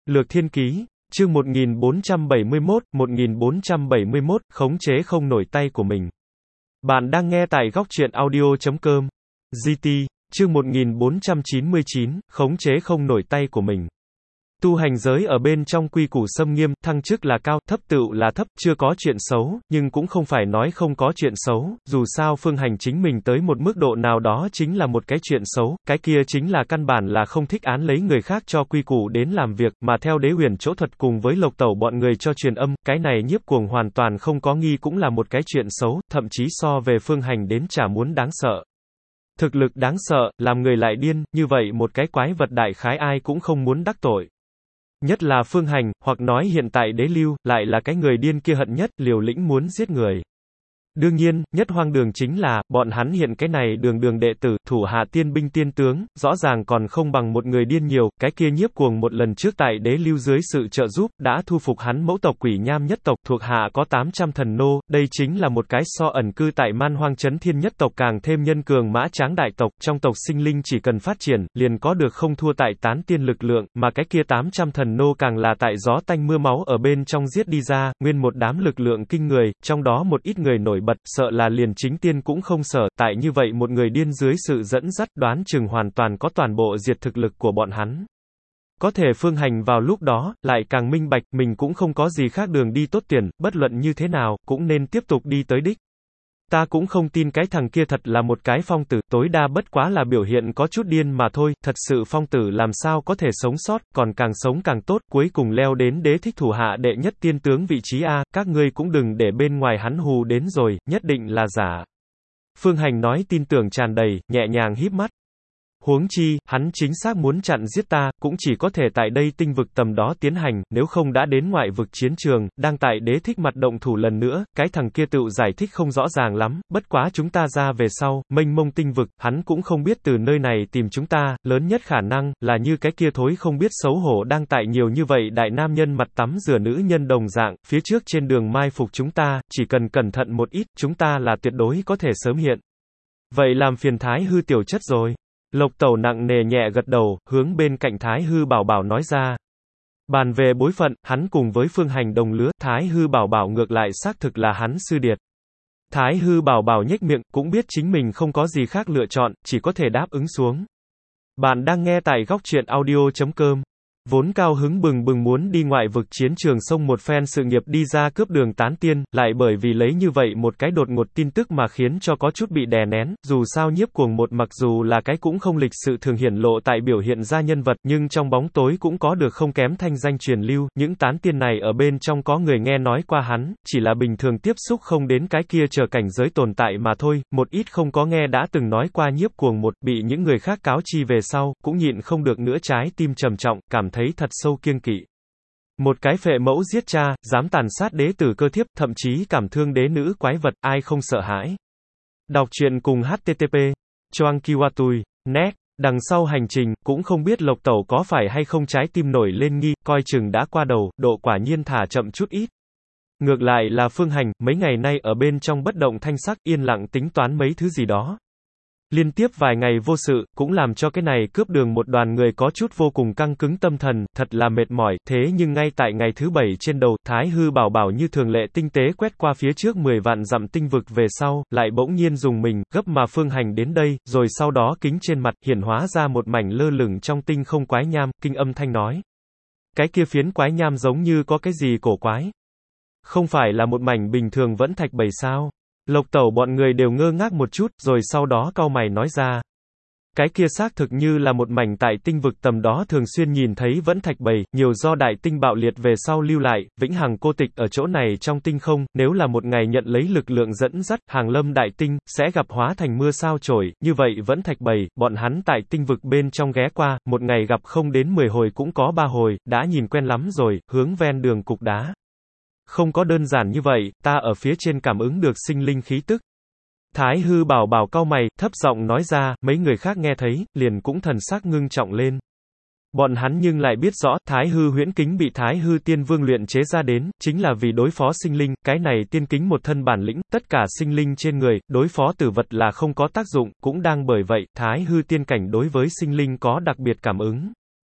Lược Thiên Ký, chương 1471, khống chế không nổi tay của mình. Bạn đang nghe tại góc truyện audio.com. GT, chương 1499, khống chế không nổi tay của mình. Tu hành giới ở bên trong quy củ xâm nghiêm, thăng chức là cao, thấp tựu là thấp, chưa có chuyện xấu, nhưng cũng không phải nói không có chuyện xấu, dù sao Phương Hành chính mình tới một mức độ nào đó chính là một cái chuyện xấu, cái kia chính là căn bản là không thích án lấy người khác cho quy củ đến làm việc, mà theo Đế Huyền Chỗ Thuật cùng với Lộc Tẩu bọn người cho truyền âm, cái này Nhiếp Cuồng hoàn toàn không có nghi cũng là một cái chuyện xấu, thậm chí so về Phương Hành đến chả muốn đáng sợ. Thực lực đáng sợ, làm người lại điên, như vậy một cái quái vật đại khái ai cũng không muốn đắc tội. Nhất là Phương Hành, hoặc nói hiện tại Đế Lưu, lại là cái người điên kia hận nhất, liều lĩnh muốn giết người. Đương nhiên, nhất hoang đường chính là, bọn hắn hiện cái này đường đệ tử, thủ hạ tiên binh tiên tướng, rõ ràng còn không bằng một người điên nhiều, cái kia Nhiếp Cuồng một lần trước tại Đế Lưu dưới sự trợ giúp, đã thu phục hắn mẫu tộc Quỷ Nham nhất tộc, thuộc hạ có 800 thần nô, đây chính là một cái so ẩn cư tại Man Hoang Chấn Thiên nhất tộc càng thêm nhân cường mã tráng đại tộc, trong tộc sinh linh chỉ cần phát triển, liền có được không thua tại tán tiên lực lượng, mà cái kia 800 thần nô càng là tại gió tanh mưa máu ở bên trong giết đi ra, nguyên một đám lực lượng kinh người, trong đó một ít người nổi bật, sợ là liền chính tiên cũng không sợ, tại như vậy một người điên dưới sự dẫn dắt đoán chừng hoàn toàn có toàn bộ diệt thực lực của bọn hắn. Có thể Phương Hành vào lúc đó, lại càng minh bạch, mình cũng không có gì khác đường đi tốt tiền, bất luận như thế nào, cũng nên tiếp tục đi tới đích. Ta cũng không tin cái thằng kia thật là một cái phong tử, tối đa bất quá là biểu hiện có chút điên mà thôi, thật sự phong tử làm sao có thể sống sót, còn càng sống càng tốt, cuối cùng leo đến đế thích thủ hạ đệ nhất tiên tướng vị trí A, các ngươi cũng đừng để bên ngoài hắn hù đến rồi, nhất định là giả. Phương Hành nói tin tưởng tràn đầy, nhẹ nhàng híp mắt. Huống chi, hắn chính xác muốn chặn giết ta, cũng chỉ có thể tại đây tinh vực tầm đó tiến hành, nếu không đã đến ngoại vực chiến trường, đang tại đế thích mặt động thủ lần nữa, cái thằng kia tự giải thích không rõ ràng lắm, bất quá chúng ta ra về sau, mênh mông tinh vực, hắn cũng không biết từ nơi này tìm chúng ta, lớn nhất khả năng, là như cái kia thối không biết xấu hổ đang tại nhiều như vậy đại nam nhân mặt tắm rửa nữ nhân đồng dạng, phía trước trên đường mai phục chúng ta, chỉ cần cẩn thận một ít, chúng ta là tuyệt đối có thể sớm hiện. Vậy làm phiền Thái Hư tiểu chất rồi. Lộc Tẩu nặng nề nhẹ gật đầu, hướng bên cạnh Thái Hư Bảo Bảo nói ra. Bàn về bối phận, hắn cùng với Phương Hành đồng lứa, Thái Hư Bảo Bảo ngược lại xác thực là hắn sư điệt. Thái Hư Bảo Bảo nhếch miệng, cũng biết chính mình không có gì khác lựa chọn, chỉ có thể đáp ứng xuống. Bạn đang nghe tại góc truyện audio.com. Vốn cao hứng bừng bừng muốn đi ngoại vực chiến trường sông một phen sự nghiệp đi ra cướp đường tán tiên, lại bởi vì lấy như vậy một cái đột ngột tin tức mà khiến cho có chút bị đè nén, dù sao Nhiếp Cuồng một mặc dù là cái cũng không lịch sự thường hiển lộ tại biểu hiện ra nhân vật, nhưng trong bóng tối cũng có được không kém thanh danh truyền lưu, những tán tiên này ở bên trong có người nghe nói qua hắn, chỉ là bình thường tiếp xúc không đến cái kia chờ cảnh giới tồn tại mà thôi, một ít không có nghe đã từng nói qua Nhiếp Cuồng một, bị những người khác cáo chi về sau, cũng nhịn không được nữa trái tim trầm trọng, cảm thấy thật sâu kiêng kỵ. Một cái phệ mẫu giết cha, dám tàn sát đế tử cơ thiếp, thậm chí cảm thương đế nữ quái vật, ai không sợ hãi. Đọc truyện cùng http choang kiwatui net. Đằng sau hành trình, cũng không biết Lộc Tẩu có phải hay không trái tim nổi lên nghi, coi chừng đã qua đầu, độ quả nhiên thả chậm chút ít. Ngược lại là Phương Hành, mấy ngày nay ở bên trong bất động thanh sắc, yên lặng tính toán mấy thứ gì đó. Liên tiếp vài ngày vô sự, cũng làm cho cái này cướp đường một đoàn người có chút vô cùng căng cứng tâm thần, thật là mệt mỏi, thế nhưng ngay tại ngày thứ 7 trên đầu, Thái Hư Bảo Bảo như thường lệ tinh tế quét qua phía trước 10 vạn dặm tinh vực về sau, lại bỗng nhiên dùng mình, gấp mà Phương Hành đến đây, rồi sau đó kính trên mặt, hiển hóa ra một mảnh lơ lửng trong tinh không quái nham, kinh âm thanh nói. Cái kia phiến quái nham giống như có cái gì cổ quái. Không phải là một mảnh bình thường vẫn thạch bầy sao? Lộc Tẩu bọn người đều ngơ ngác một chút, rồi sau đó cau mày nói ra. Cái kia xác thực như là một mảnh tại tinh vực tầm đó thường xuyên nhìn thấy vẫn thạch bầy, nhiều do đại tinh bạo liệt về sau lưu lại, vĩnh hằng cô tịch ở chỗ này trong tinh không, nếu là một ngày nhận lấy lực lượng dẫn dắt, hàng lâm đại tinh, sẽ gặp hóa thành mưa sao chổi, như vậy vẫn thạch bầy, bọn hắn tại tinh vực bên trong ghé qua, một ngày gặp không đến 10 hồi cũng có 3 hồi, đã nhìn quen lắm rồi, hướng ven đường cục đá. Không có đơn giản như vậy, ta ở phía trên cảm ứng được sinh linh khí tức. Thái Hư Bảo Bảo cau mày, thấp giọng nói ra, mấy người khác nghe thấy, liền cũng thần sắc ngưng trọng lên. Bọn hắn nhưng lại biết rõ, Thái Hư huyễn kính bị Thái Hư Tiên Vương luyện chế ra đến, chính là vì đối phó sinh linh, cái này tiên kính một thân bản lĩnh, tất cả sinh linh trên người, đối phó tử vật là không có tác dụng, cũng đang bởi vậy, Thái Hư tiên cảnh đối với sinh linh có đặc biệt cảm ứng.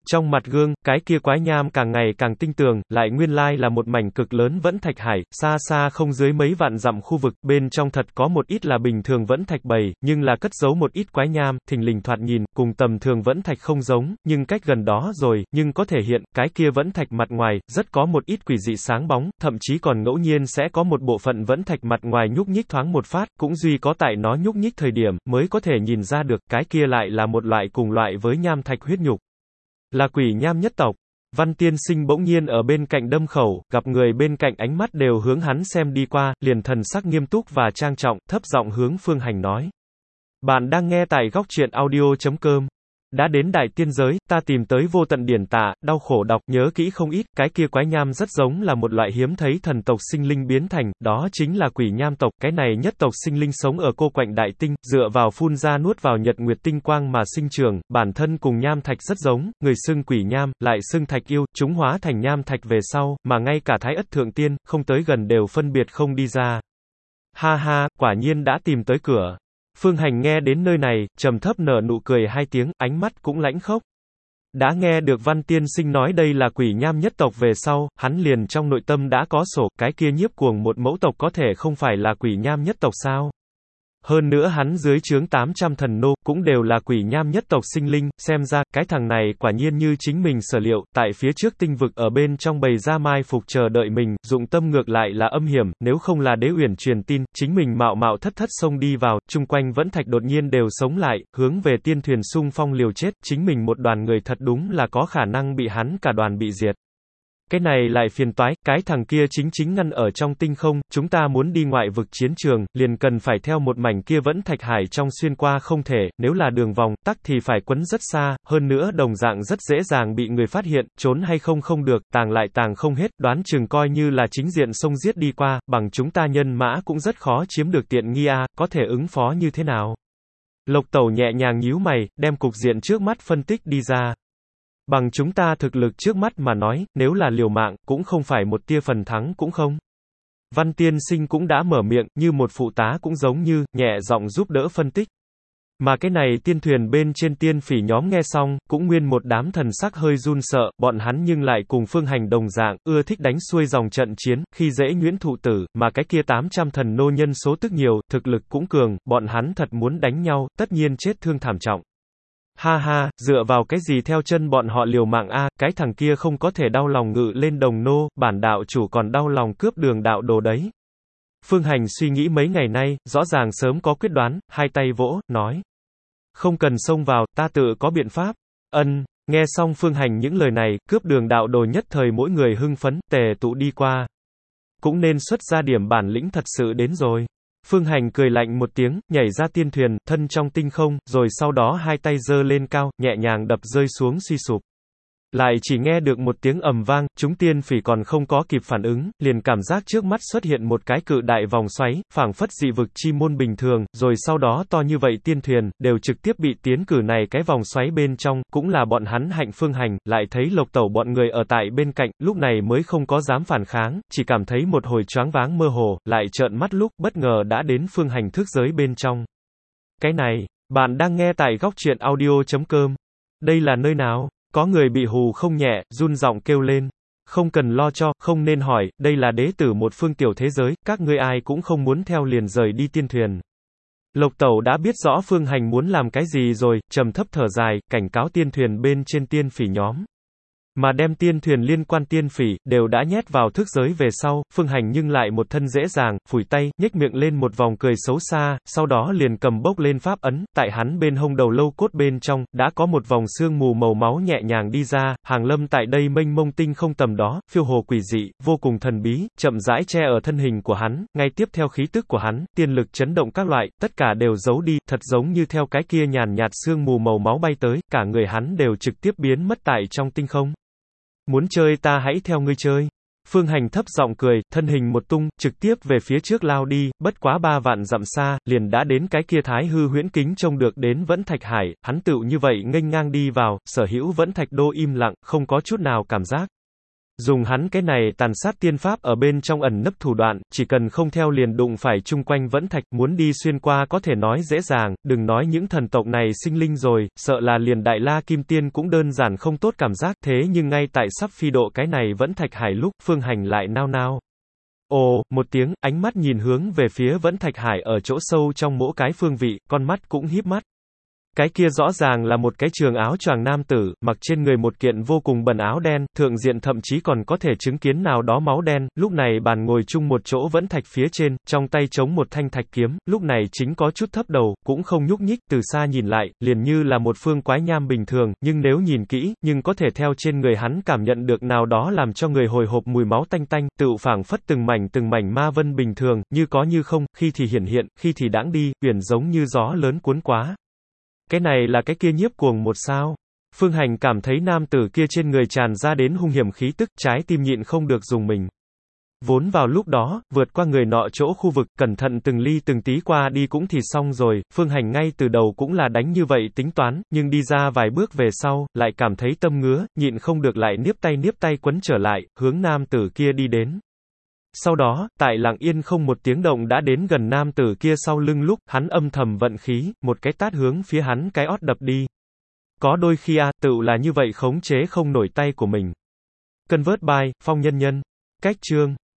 Trong mặt gương, cái kia quái nham càng ngày càng tinh tường, lại nguyên lai là một mảnh cực lớn vẫn thạch hải, xa xa không dưới mấy vạn dặm khu vực, bên trong thật có một ít là bình thường vẫn thạch bầy, nhưng là cất giấu một ít quái nham, thình lình thoạt nhìn, cùng tầm thường vẫn thạch không giống, nhưng cách gần đó rồi, nhưng có thể hiện, cái kia vẫn thạch mặt ngoài, rất có một ít quỷ dị sáng bóng, thậm chí còn ngẫu nhiên sẽ có một bộ phận vẫn thạch mặt ngoài nhúc nhích thoáng một phát, cũng duy có tại nó nhúc nhích thời điểm, mới có thể nhìn ra được, cái kia lại là một loại cùng loại với nham thạch huyết nhục. Là quỷ nham nhất tộc. Văn Tiên Sinh bỗng nhiên ở bên cạnh đâm khẩu, gặp người bên cạnh ánh mắt đều hướng hắn xem đi qua, liền thần sắc nghiêm túc và trang trọng, thấp giọng hướng Phương Hành nói. Bạn đang nghe tại góc truyện audio.com. Đã đến đại tiên giới, ta tìm tới vô tận điển tả, đau khổ đọc, nhớ kỹ không ít, cái kia quái nham rất giống là một loại hiếm thấy thần tộc sinh linh biến thành, đó chính là quỷ nham tộc, cái này nhất tộc sinh linh sống ở cô quạnh đại tinh, dựa vào phun ra nuốt vào nhật nguyệt tinh quang mà sinh trường, bản thân cùng nham thạch rất giống, người xưng quỷ nham, lại xưng thạch yêu, chúng hóa thành nham thạch về sau, mà ngay cả Thái Ất Thượng Tiên, không tới gần đều phân biệt không đi ra. Ha ha, quả nhiên đã tìm tới cửa. Phương Hành nghe đến nơi này, trầm thấp nở nụ cười hai tiếng, ánh mắt cũng lãnh khốc. Đã nghe được Văn Tiên Sinh nói đây là quỷ nham nhất tộc về sau, hắn liền trong nội tâm đã có sổ, cái kia nhiếp cuồng một mẫu tộc có thể không phải là quỷ nham nhất tộc sao? Hơn nữa hắn dưới trướng 800 thần nô, cũng đều là quỷ nham nhất tộc sinh linh, xem ra, cái thằng này quả nhiên như chính mình sở liệu, tại phía trước tinh vực ở bên trong bầy ra mai phục chờ đợi mình, dụng tâm ngược lại là âm hiểm, nếu không là Đế Uyển truyền tin, chính mình mạo mạo thất thất xông đi vào, chung quanh vẫn thạch đột nhiên đều sống lại, hướng về tiên thuyền xung phong liều chết, chính mình một đoàn người thật đúng là có khả năng bị hắn cả đoàn bị diệt. Cái này lại phiền toái, cái thằng kia chính ngăn ở trong tinh không, chúng ta muốn đi ngoại vực chiến trường, liền cần phải theo một mảnh kia vẫn thạch hải trong xuyên qua không thể, nếu là đường vòng, tắc thì phải quấn rất xa, hơn nữa đồng dạng rất dễ dàng bị người phát hiện, trốn hay không được, tàng lại tàng không hết, đoán chừng coi như là chính diện xông giết đi qua, bằng chúng ta nhân mã cũng rất khó chiếm được tiện nghi a, có thể ứng phó như thế nào? Lộc Tẩu nhẹ nhàng nhíu mày, đem cục diện trước mắt phân tích đi ra. Bằng chúng ta thực lực trước mắt mà nói, nếu là liều mạng, cũng không phải một tia phần thắng cũng không. Văn Tiên Sinh cũng đã mở miệng, như một phụ tá cũng giống như, nhẹ giọng giúp đỡ phân tích. Mà cái này tiên thuyền bên trên tiên phỉ nhóm nghe xong, cũng nguyên một đám thần sắc hơi run sợ, bọn hắn nhưng lại cùng Phương Hành đồng dạng, ưa thích đánh xuôi dòng trận chiến, khi dễ nhuyễn thụ tử, mà cái kia 800 thần nô nhân số tức nhiều, thực lực cũng cường, bọn hắn thật muốn đánh nhau, tất nhiên chết thương thảm trọng. Ha ha, dựa vào cái gì theo chân bọn họ liều mạng a, cái thằng kia không có thể đau lòng ngự lên đồng nô, bản đạo chủ còn đau lòng cướp đường đạo đồ đấy. Phương Hành suy nghĩ mấy ngày nay, rõ ràng sớm có quyết đoán, hai tay vỗ, nói. Không cần xông vào, ta tự có biện pháp. Nghe xong Phương Hành những lời này, cướp đường đạo đồ nhất thời mỗi người hưng phấn, tề tụ đi qua. Cũng nên xuất ra điểm bản lĩnh thật sự đến rồi. Phương Hành cười lạnh một tiếng, nhảy ra tiên thuyền, thân trong tinh không, rồi sau đó hai tay giơ lên cao, nhẹ nhàng đập rơi xuống suy sụp. Lại chỉ nghe được một tiếng ầm vang, chúng tiên phỉ còn không có kịp phản ứng, liền cảm giác trước mắt xuất hiện một cái cự đại vòng xoáy, phảng phất dị vực chi môn bình thường, rồi sau đó to như vậy tiên thuyền, đều trực tiếp bị tiến cử này cái vòng xoáy bên trong, cũng là bọn hắn hạnh Phương Hành, lại thấy Lộc Tẩu bọn người ở tại bên cạnh, lúc này mới không có dám phản kháng, chỉ cảm thấy một hồi choáng váng mơ hồ, lại trợn mắt lúc, bất ngờ đã đến Phương Hành thức giới bên trong. Cái này, bạn đang nghe tại góc truyện audio.com. Đây là nơi nào? Có người bị hù không nhẹ, run giọng kêu lên. Không cần lo cho, không nên hỏi, đây là đế tử một phương tiểu thế giới, các ngươi ai cũng không muốn theo liền rời đi tiên thuyền. Lộc Tẩu đã biết rõ Phương Hành muốn làm cái gì rồi, trầm thấp thở dài, cảnh cáo tiên thuyền bên trên tiên phỉ nhóm. Mà đem tiên thuyền liên quan tiên phỉ, đều đã nhét vào thức giới về sau, Phương Hành nhưng lại một thân dễ dàng, phủi tay, nhếch miệng lên một vòng cười xấu xa, sau đó liền cầm bốc lên pháp ấn, tại hắn bên hông đầu lâu cốt bên trong, đã có một vòng sương mù màu máu nhẹ nhàng đi ra, hàng lâm tại đây mênh mông tinh không tầm đó, phiêu hồ quỷ dị, vô cùng thần bí, chậm rãi che ở thân hình của hắn, ngay tiếp theo khí tức của hắn, tiên lực chấn động các loại, tất cả đều giấu đi, thật giống như theo cái kia nhàn nhạt sương mù màu máu bay tới, cả người hắn đều trực tiếp biến mất tại trong tinh không. Muốn chơi ta hãy theo ngươi chơi. Phương Hành thấp giọng cười, thân hình một tung, trực tiếp về phía trước lao đi, bất quá 3 vạn dặm xa, liền đã đến cái kia Thái Hư Huyễn Kính trông được đến Vẫn Thạch Hải, hắn tựu như vậy nghênh ngang đi vào, sở hữu Vẫn Thạch Đô im lặng, không có chút nào cảm giác. Dùng hắn cái này tàn sát tiên pháp ở bên trong ẩn nấp thủ đoạn, chỉ cần không theo liền đụng phải chung quanh vẫn thạch, muốn đi xuyên qua có thể nói dễ dàng, đừng nói những thần tộc này sinh linh rồi, sợ là liền Đại La Kim Tiên cũng đơn giản không tốt cảm giác, thế nhưng ngay tại sắp phi độ cái này vẫn thạch hải lúc, Phương Hành lại nao nao. Ồ, một tiếng, ánh mắt nhìn hướng về phía vẫn thạch hải ở chỗ sâu trong mỗi cái phương vị, con mắt cũng híp mắt. Cái kia rõ ràng là một cái trường áo choàng nam tử, mặc trên người một kiện vô cùng bẩn áo đen, thượng diện thậm chí còn có thể chứng kiến nào đó máu đen, lúc này bàn ngồi chung một chỗ vẫn thạch phía trên, trong tay chống một thanh thạch kiếm, lúc này chính có chút thấp đầu, cũng không nhúc nhích, từ xa nhìn lại, liền như là một phương quái nham bình thường, nhưng nếu nhìn kỹ, nhưng có thể theo trên người hắn cảm nhận được nào đó làm cho người hồi hộp mùi máu tanh tanh, tựu phảng phất từng mảnh ma vân bình thường, như có như không, khi thì hiển hiện, khi thì đãng đi, uyển giống như gió lớn cuốn quá. Cái này là cái kia nhiếp cuồng một sao? Phương Hành cảm thấy nam tử kia trên người tràn ra đến hung hiểm khí tức, trái tim nhịn không được dùng mình. Vốn vào lúc đó, vượt qua người nọ chỗ khu vực, cẩn thận từng ly từng tí qua đi cũng thì xong rồi, Phương Hành ngay từ đầu cũng là đánh như vậy tính toán, nhưng đi ra vài bước về sau, lại cảm thấy tâm ngứa, nhịn không được lại niếp tay quấn trở lại, hướng nam tử kia đi đến. Sau đó, tại lặng yên không một tiếng động đã đến gần nam tử kia sau lưng lúc, hắn âm thầm vận khí, một cái tát hướng phía hắn cái ót đập đi. Có đôi khi tựu là như vậy khống chế không nổi tay của mình. Convert by, Phong Nhân Nhân. Cách chương.